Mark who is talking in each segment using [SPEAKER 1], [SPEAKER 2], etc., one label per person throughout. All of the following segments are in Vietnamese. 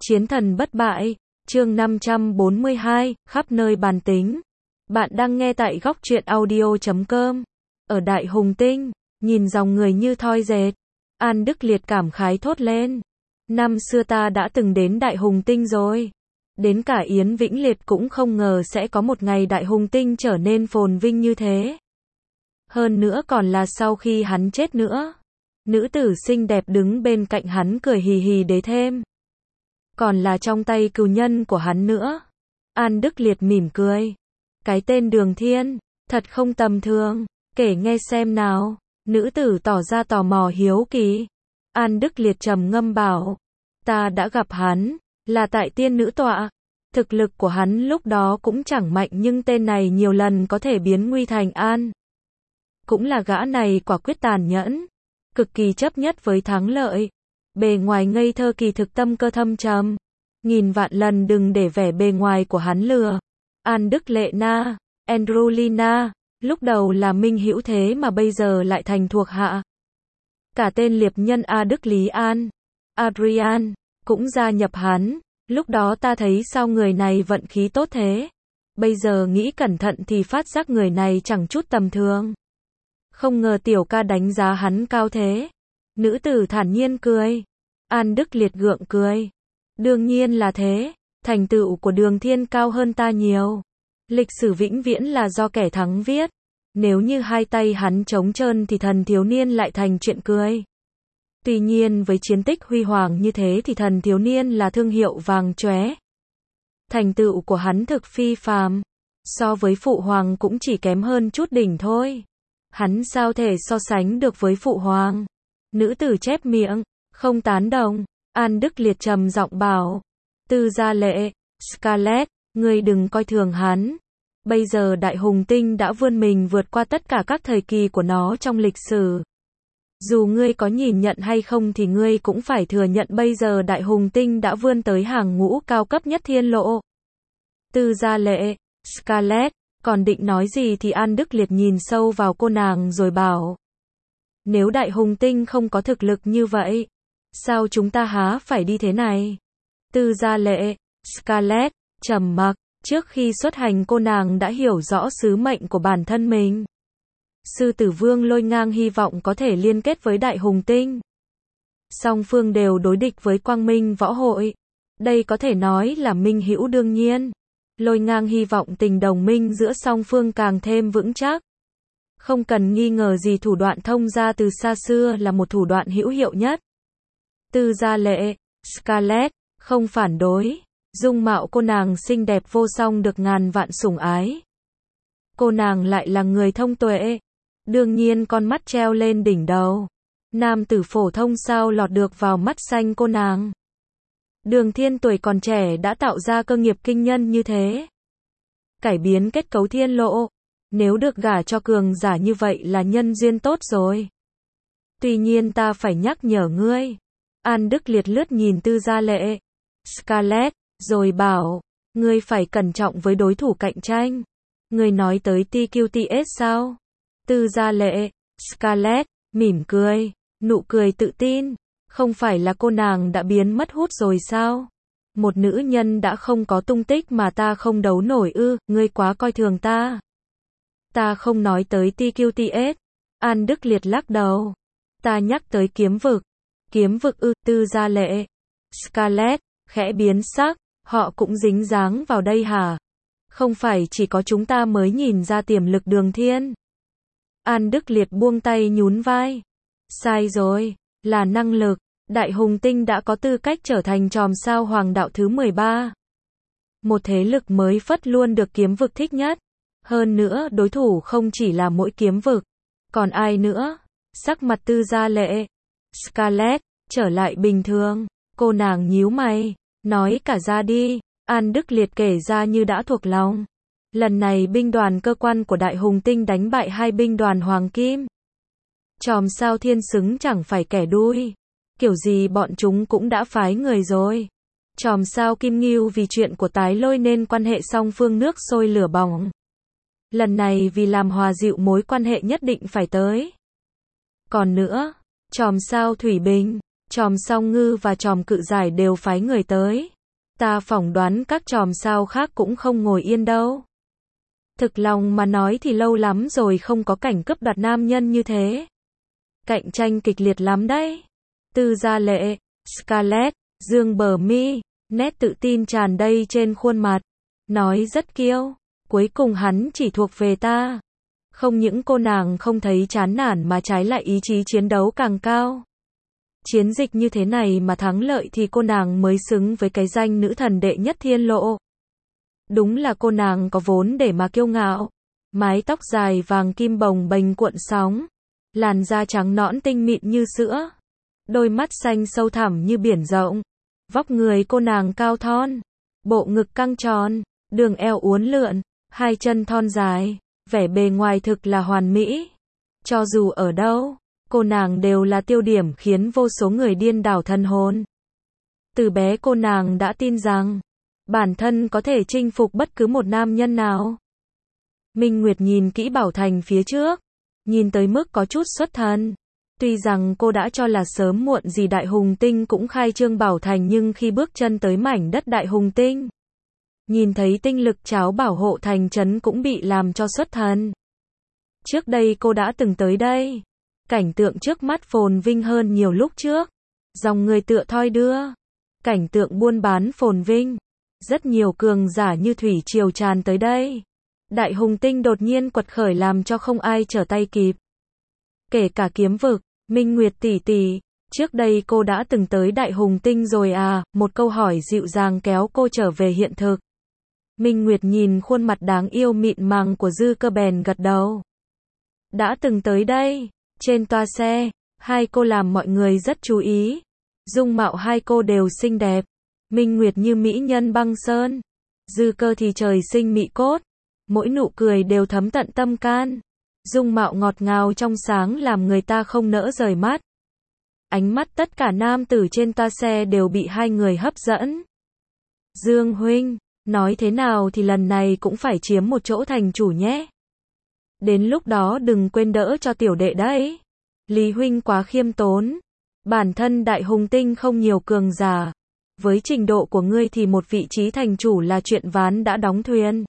[SPEAKER 1] Chiến thần bất bại, chương 542, khắp nơi bàn tính. Bạn đang nghe tại góc truyện audio.com. Ở Đại Hùng Tinh, nhìn dòng người như thoi dệt, An Đức Liệt cảm khái thốt lên. Năm xưa ta đã từng đến Đại Hùng Tinh rồi. Đến cả Yến Vĩnh Liệt cũng không ngờ sẽ có một ngày Đại Hùng Tinh trở nên phồn vinh như thế. Hơn nữa còn là sau khi hắn chết nữa. Nữ tử xinh đẹp đứng bên cạnh hắn cười hì hì đế thêm. Còn là trong tay cừu nhân của hắn nữa. An Đức Liệt mỉm cười. Cái tên Đường Thiên, thật không tầm thường, kể nghe xem nào. Nữ tử tỏ ra tò mò hiếu kỳ. An Đức Liệt trầm ngâm bảo. Ta đã gặp hắn, là tại tiên nữ tọa. Thực lực của hắn lúc đó cũng chẳng mạnh nhưng tên này nhiều lần có thể biến nguy thành an. Cũng là gã này quả quyết tàn nhẫn, cực kỳ chấp nhất với thắng lợi. Bề ngoài ngây thơ kỳ thực tâm cơ thâm trầm. Nghìn vạn lần đừng để vẻ bề ngoài của hắn lừa. An Đức Lệ Na, Androlina, lúc đầu là minh hữu thế mà bây giờ lại thành thuộc hạ. Cả tên liệp nhân A Đức Lý An, Adrian, cũng gia nhập hắn. Lúc đó ta thấy sao người này vận khí tốt thế. Bây giờ nghĩ cẩn thận thì phát giác người này chẳng chút tầm thường. Không ngờ tiểu ca đánh giá hắn cao thế. Nữ tử thản nhiên cười. An Đức Liệt gượng cười. Đương nhiên là thế. Thành tựu của Đường Thiên cao hơn ta nhiều. Lịch sử vĩnh viễn là do kẻ thắng viết. Nếu như hai tay hắn trống trơn thì thần thiếu niên lại thành chuyện cười. Tuy nhiên với chiến tích huy hoàng như thế thì thần thiếu niên là thương hiệu vàng chóe. Thành tựu của hắn thực phi phàm. So với phụ hoàng cũng chỉ kém hơn chút đỉnh thôi. Hắn sao thể so sánh được với phụ hoàng? Nữ tử chép miệng, không tán đồng. An Đức Liệt trầm giọng bảo. Tư Gia Lệ, Scarlett, ngươi đừng coi thường hắn. Bây giờ Đại Hùng Tinh đã vươn mình vượt qua tất cả các thời kỳ của nó trong lịch sử. Dù ngươi có nhìn nhận hay không thì ngươi cũng phải thừa nhận bây giờ Đại Hùng Tinh đã vươn tới hàng ngũ cao cấp nhất thiên lộ. Tư Gia Lệ, Scarlett, còn định nói gì thì An Đức Liệt nhìn sâu vào cô nàng rồi bảo. Nếu Đại Hùng Tinh không có thực lực như vậy, sao chúng ta há phải đi thế này? Tư Gia Lệ, Scarlett, trầm mặc, trước khi xuất hành cô nàng đã hiểu rõ sứ mệnh của bản thân mình. Sư Tử Vương Lôi Ngang hy vọng có thể liên kết với Đại Hùng Tinh. Song phương đều đối địch với Quang Minh Võ Hội. Đây có thể nói là minh hữu đương nhiên. Lôi Ngang hy vọng tình đồng minh giữa song phương càng thêm vững chắc. Không cần nghi ngờ gì thủ đoạn thông gia từ xa xưa là một thủ đoạn hữu hiệu nhất. Tư Gia Lệ, Scarlett, không phản đối. Dung mạo cô nàng xinh đẹp vô song được ngàn vạn sủng ái. Cô nàng lại là người thông tuệ. Đương nhiên con mắt treo lên đỉnh đầu. Nam tử phổ thông sao lọt được vào mắt xanh cô nàng. Đường Thiên tuổi còn trẻ đã tạo ra cơ nghiệp kinh nhân như thế. Cải biến kết cấu thiên lộ. Nếu được gả cho cường giả như vậy là nhân duyên tốt rồi. Tuy nhiên ta phải nhắc nhở ngươi. An Đức Liệt lướt nhìn Tư Gia Lệ, Scarlett, rồi bảo, ngươi phải cẩn trọng với đối thủ cạnh tranh. Ngươi nói tới TQTS sao? Tư Gia Lệ, Scarlett, mỉm cười, nụ cười tự tin. Không phải là cô nàng đã biến mất hút rồi sao? Một nữ nhân đã không có tung tích mà ta không đấu nổi ư, ngươi quá coi thường ta. Ta không nói tới TQTS. An Đức Liệt lắc đầu. Ta nhắc tới kiếm vực. Kiếm vực ư? Tư Gia Lệ, Scarlett, khẽ biến sắc, họ cũng dính dáng vào đây hả? Không phải chỉ có chúng ta mới nhìn ra tiềm lực Đường Thiên. An Đức Liệt buông tay nhún vai. Sai rồi, là năng lực. Đại Hùng Tinh đã có tư cách trở thành chòm sao hoàng đạo thứ 13. Một thế lực mới phất luôn được kiếm vực thích nhất. Hơn nữa đối thủ không chỉ là mỗi kiếm vực. Còn ai nữa? Sắc mặt Tư Gia Lệ, Scarlett, trở lại bình thường. Cô nàng nhíu mày. Nói cả ra đi. An Đức Liệt kể ra như đã thuộc lòng. Lần này binh đoàn cơ quan của Đại Hùng Tinh đánh bại hai binh đoàn Hoàng Kim. Chòm sao thiên xứng chẳng phải kẻ đuôi. Kiểu gì bọn chúng cũng đã phái người rồi. Chòm sao Kim Ngưu vì chuyện của Tái Lôi nên quan hệ song phương nước sôi lửa bỏng. Lần này vì làm hòa dịu mối quan hệ nhất định phải tới. Còn nữa, chòm sao Thủy Bình, Chòm Song Ngư và chòm Cự Giải đều phái người tới. Ta phỏng đoán các chòm sao khác cũng không ngồi yên đâu. Thực lòng mà nói thì lâu lắm rồi không có cảnh cướp đoạt nam nhân như thế. Cạnh tranh kịch liệt lắm đấy. Tư Gia Lệ, Scarlett, dương bờ mi, nét tự tin tràn đầy trên khuôn mặt. Nói rất kiêu. Cuối cùng hắn chỉ thuộc về ta. Không những cô nàng không thấy chán nản mà trái lại ý chí chiến đấu càng cao. Chiến dịch như thế này mà thắng lợi thì cô nàng mới xứng với cái danh nữ thần đệ nhất thiên lộ. Đúng là cô nàng có vốn để mà kiêu ngạo. Mái tóc dài vàng kim bồng bềnh cuộn sóng. Làn da trắng nõn tinh mịn như sữa. Đôi mắt xanh sâu thẳm như biển rộng. Vóc người cô nàng cao thon. Bộ ngực căng tròn. Đường eo uốn lượn. Hai chân thon dài. Vẻ bề ngoài thực là hoàn mỹ. Cho dù ở đâu, cô nàng đều là tiêu điểm khiến vô số người điên đảo thần hồn. Từ bé cô nàng đã tin rằng bản thân có thể chinh phục bất cứ một nam nhân nào. Minh Nguyệt nhìn kỹ Bảo Thành phía trước, nhìn tới mức có chút xuất thần. Tuy rằng cô đã cho là sớm muộn gì Đại Hùng Tinh cũng khai trương Bảo Thành, nhưng khi bước chân tới mảnh đất Đại Hùng Tinh, nhìn thấy tinh lực cháo bảo hộ thành trấn cũng bị làm cho xuất thần. Trước đây cô đã từng tới đây. Cảnh tượng trước mắt phồn vinh hơn nhiều lúc trước. Dòng người tựa thoi đưa. Cảnh tượng buôn bán phồn vinh. Rất nhiều cường giả như thủy triều tràn tới đây. Đại Hùng Tinh đột nhiên quật khởi làm cho không ai trở tay kịp. Kể cả kiếm vực, Minh Nguyệt tỷ tỷ, trước đây cô đã từng tới Đại Hùng Tinh rồi à? Một câu hỏi dịu dàng kéo cô trở về hiện thực. Minh Nguyệt nhìn khuôn mặt đáng yêu mịn màng của Dư Cơ bèn gật đầu. Đã từng tới đây. Trên toa xe, hai cô làm mọi người rất chú ý. Dung mạo hai cô đều xinh đẹp. Minh Nguyệt như mỹ nhân băng sơn. Dư Cơ thì trời sinh mỹ cốt. Mỗi nụ cười đều thấm tận tâm can. Dung mạo ngọt ngào trong sáng làm người ta không nỡ rời mắt. Ánh mắt tất cả nam tử trên toa xe đều bị hai người hấp dẫn. Dương huynh, nói thế nào thì lần này cũng phải chiếm một chỗ thành chủ nhé. Đến lúc đó đừng quên đỡ cho tiểu đệ đấy. Lý huynh quá khiêm tốn. Bản thân Đại Hùng Tinh không nhiều cường giả. Với trình độ của ngươi thì một vị trí thành chủ là chuyện ván đã đóng thuyền.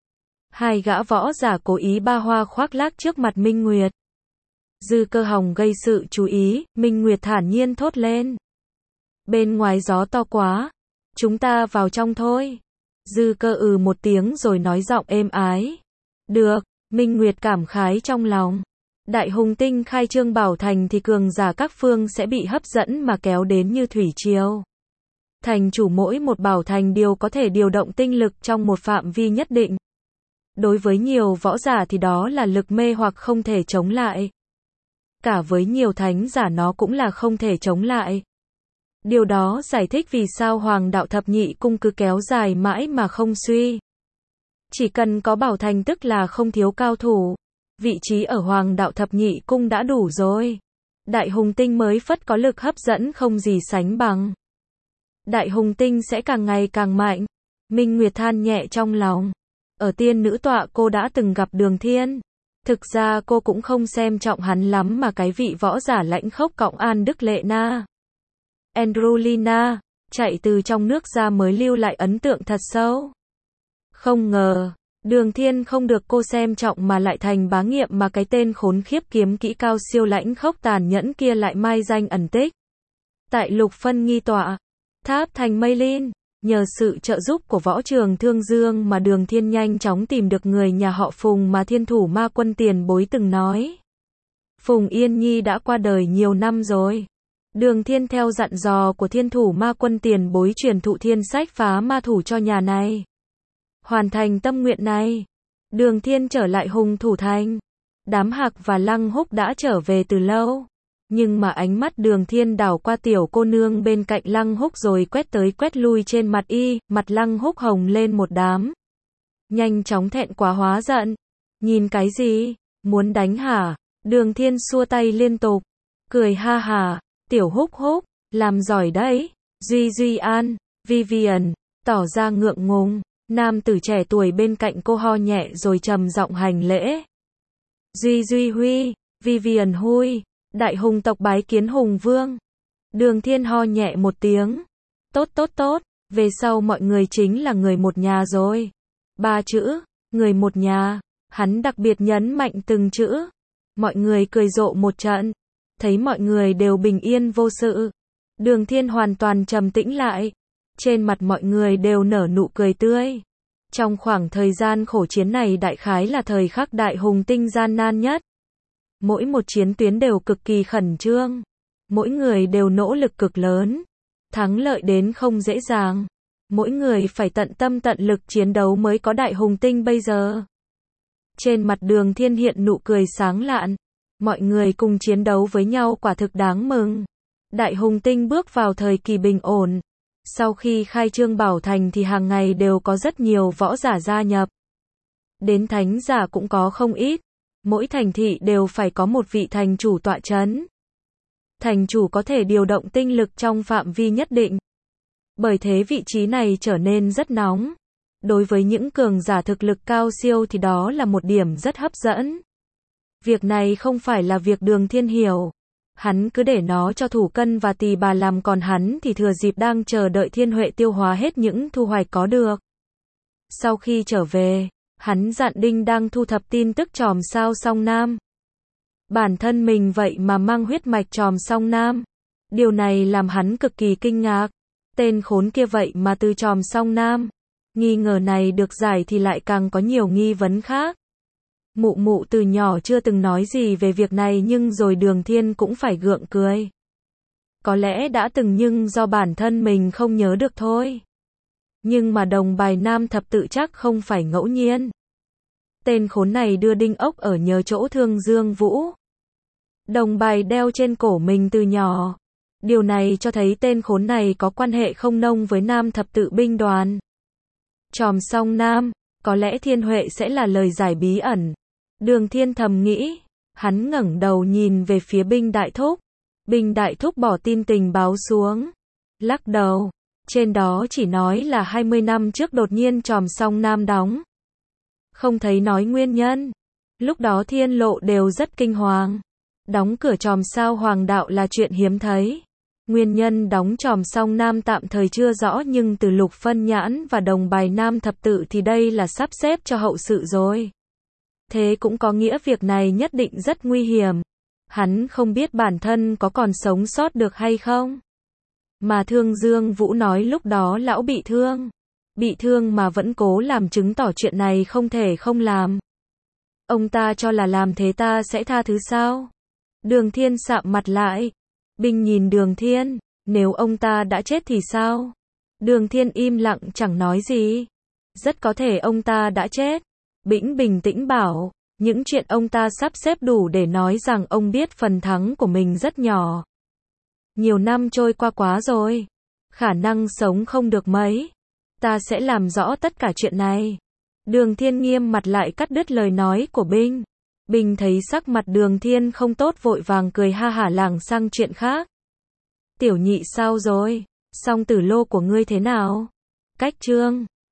[SPEAKER 1] Hai gã võ giả cố ý ba hoa khoác lác trước mặt Minh Nguyệt. Dư Cơ hòng gây sự chú ý, Minh Nguyệt thản nhiên thốt lên. Bên ngoài gió to quá. Chúng ta vào trong thôi. Dư Cơ một tiếng rồi nói giọng êm ái. Được. Minh Nguyệt cảm khái trong lòng. Đại Hùng Tinh khai trương Bảo Thành thì cường giả các phương sẽ bị hấp dẫn mà kéo đến như thủy triều. Thành chủ mỗi một Bảo Thành đều có thể điều động tinh lực trong một phạm vi nhất định. Đối với nhiều võ giả thì đó là lực mê hoặc không thể chống lại. Cả với nhiều thánh giả nó cũng là không thể chống lại. Điều đó giải thích vì sao Hoàng đạo thập nhị cung cứ kéo dài mãi mà không suy. Chỉ cần có Bảo Thành tức là không thiếu cao thủ. Vị trí ở Hoàng đạo thập nhị cung đã đủ rồi. Đại Hùng Tinh mới phất có lực hấp dẫn không gì sánh bằng. Đại Hùng Tinh sẽ càng ngày càng mạnh. Minh Nguyệt than nhẹ trong lòng. Ở tiên nữ tọa cô đã từng gặp Đường Thiên. Thực ra cô cũng không xem trọng hắn lắm mà cái vị võ giả lãnh khốc cõng An Đức Lệ Na. Androlina, chạy từ trong nước ra mới lưu lại ấn tượng thật sâu. Không ngờ, Đường Thiên không được cô xem trọng mà lại thành bá nghiệp mà cái tên khốn khiếp kiếm kỹ cao siêu lãnh khốc tàn nhẫn kia lại mai danh ẩn tích. Tại Lục Phân nghi tọa, Tháp Thành Mây Linh, nhờ sự trợ giúp của Võ Trường Thương Dương mà Đường Thiên nhanh chóng tìm được người nhà họ Phùng mà Thiên Thủ Ma Quân tiền bối từng nói. Phùng Yên Nhi đã qua đời nhiều năm rồi. Đường Thiên theo dặn dò của Thiên Thủ Ma Quân tiền bối truyền thụ thiên sách phá ma thủ cho nhà này. Hoàn thành tâm nguyện này, Đường Thiên trở lại Hùng Thủ Thành. Đám Hạc và Lăng Húc đã trở về từ lâu. Nhưng mà ánh mắt Đường Thiên đảo qua tiểu cô nương bên cạnh Lăng Húc rồi quét tới quét lui trên mặt y, mặt Lăng Húc hồng lên một đám. Nhanh chóng thẹn quá hóa giận. Nhìn cái gì? Muốn đánh hả? Đường Thiên xua tay liên tục. Cười ha hà. Tiểu Húc Húc, làm giỏi đấy. Duy An, Vivian, tỏ ra ngượng ngùng. Nam tử trẻ tuổi bên cạnh cô ho nhẹ rồi trầm giọng hành lễ. Duy Huy, Vivian Huy, Đại Hùng tộc bái kiến Hùng Vương. Đường Thiên ho nhẹ một tiếng. Tốt tốt tốt, về sau mọi người chính là người một nhà rồi. 3 chữ, người một nhà, hắn đặc biệt nhấn mạnh từng chữ. Mọi người cười rộ một trận, thấy mọi người đều bình yên vô sự. Đường Thiên hoàn toàn trầm tĩnh lại, trên mặt mọi người đều nở nụ cười tươi. Trong khoảng thời gian khổ chiến này đại khái là thời khắc Đại Hùng Tinh gian nan nhất. Mỗi một chiến tuyến đều cực kỳ khẩn trương, mỗi người đều nỗ lực cực lớn, thắng lợi đến không dễ dàng. Mỗi người phải tận tâm tận lực chiến đấu mới có Đại Hùng Tinh bây giờ. Trên mặt Đường Thiên hiện nụ cười sáng lạn, mọi người cùng chiến đấu với nhau quả thực đáng mừng. Đại Hùng Tinh bước vào thời kỳ bình ổn. Sau khi khai trương Bảo Thành thì hàng ngày đều có rất nhiều võ giả gia nhập. Đến thánh giả cũng có không ít. Mỗi thành thị đều phải có một vị thành chủ tọa trấn. Thành chủ có thể điều động tinh lực trong phạm vi nhất định. Bởi thế vị trí này trở nên rất nóng. Đối với những cường giả thực lực cao siêu thì đó là một điểm rất hấp dẫn. Việc này không phải là việc Đường Thiên hiểu. Hắn cứ để nó cho Thủ Cân và Tỳ Bà làm, còn hắn thì thừa dịp đang chờ đợi Thiên Huệ tiêu hóa hết những thu hoạch có được. Sau khi trở về, hắn dặn Đinh đang thu thập tin tức Chòm Sao Song Nam. Bản thân mình vậy mà mang huyết mạch Chòm Song Nam. Điều này làm hắn cực kỳ kinh ngạc. Tên khốn kia vậy mà từ Chòm Song Nam. Nghi ngờ này được giải thì lại càng có nhiều nghi vấn khác. Mụ mụ từ nhỏ chưa từng nói gì về việc này, nhưng rồi Đường Thiên cũng phải gượng cười. Có lẽ đã từng nhưng do bản thân mình không nhớ được thôi. Nhưng mà đồng bài nam thập tự chắc không phải ngẫu nhiên. Tên khốn này đưa đinh ốc ở nhờ chỗ Thương Dương Vũ. Đồng bài đeo trên cổ mình từ nhỏ. Điều này cho thấy tên khốn này có quan hệ không nông với nam thập tự binh đoàn. Chòm Song Nam, có lẽ Thiên Huệ sẽ là lời giải bí ẩn. Đường Thiên thầm nghĩ, hắn ngẩng đầu nhìn về phía Binh Đại Thúc. Binh Đại Thúc bỏ tin tình báo xuống, lắc đầu, trên đó chỉ nói là 20 năm trước đột nhiên Chòm Song Nam đóng. Không thấy nói nguyên nhân. Lúc đó Thiên Lộ đều rất kinh hoàng. Đóng cửa Chòm Sao Hoàng Đạo là chuyện hiếm thấy. Nguyên nhân đóng Chòm Song Nam tạm thời chưa rõ, nhưng từ Lục Phân Nhãn và đồng bài nam thập tự thì đây là sắp xếp cho hậu sự rồi. Thế cũng có nghĩa việc này nhất định rất nguy hiểm. Hắn không biết bản thân có còn sống sót được hay không. Mà Thương Dương Vũ nói lúc đó lão bị thương. Bị thương mà vẫn cố làm, chứng tỏ chuyện này không thể không làm. Ông ta cho là làm thế ta sẽ tha thứ sao? Đường Thiên sạm mặt lại. Binh nhìn Đường Thiên, nếu ông ta đã chết thì sao? Đường Thiên im lặng chẳng nói gì. Rất có thể ông ta đã chết. Bĩnh bình tĩnh bảo, những chuyện ông ta sắp xếp đủ để nói rằng ông biết phần thắng của mình rất nhỏ. Nhiều năm trôi qua quá rồi, khả năng sống không được mấy. Ta sẽ làm rõ tất cả chuyện này. Đường Thiên nghiêm mặt lại cắt đứt lời nói của Binh. Binh thấy sắc mặt Đường Thiên không tốt vội vàng cười ha hả lảng sang chuyện khác. Tiểu Nhị sao rồi? Song tử lô của ngươi thế nào? Cách trương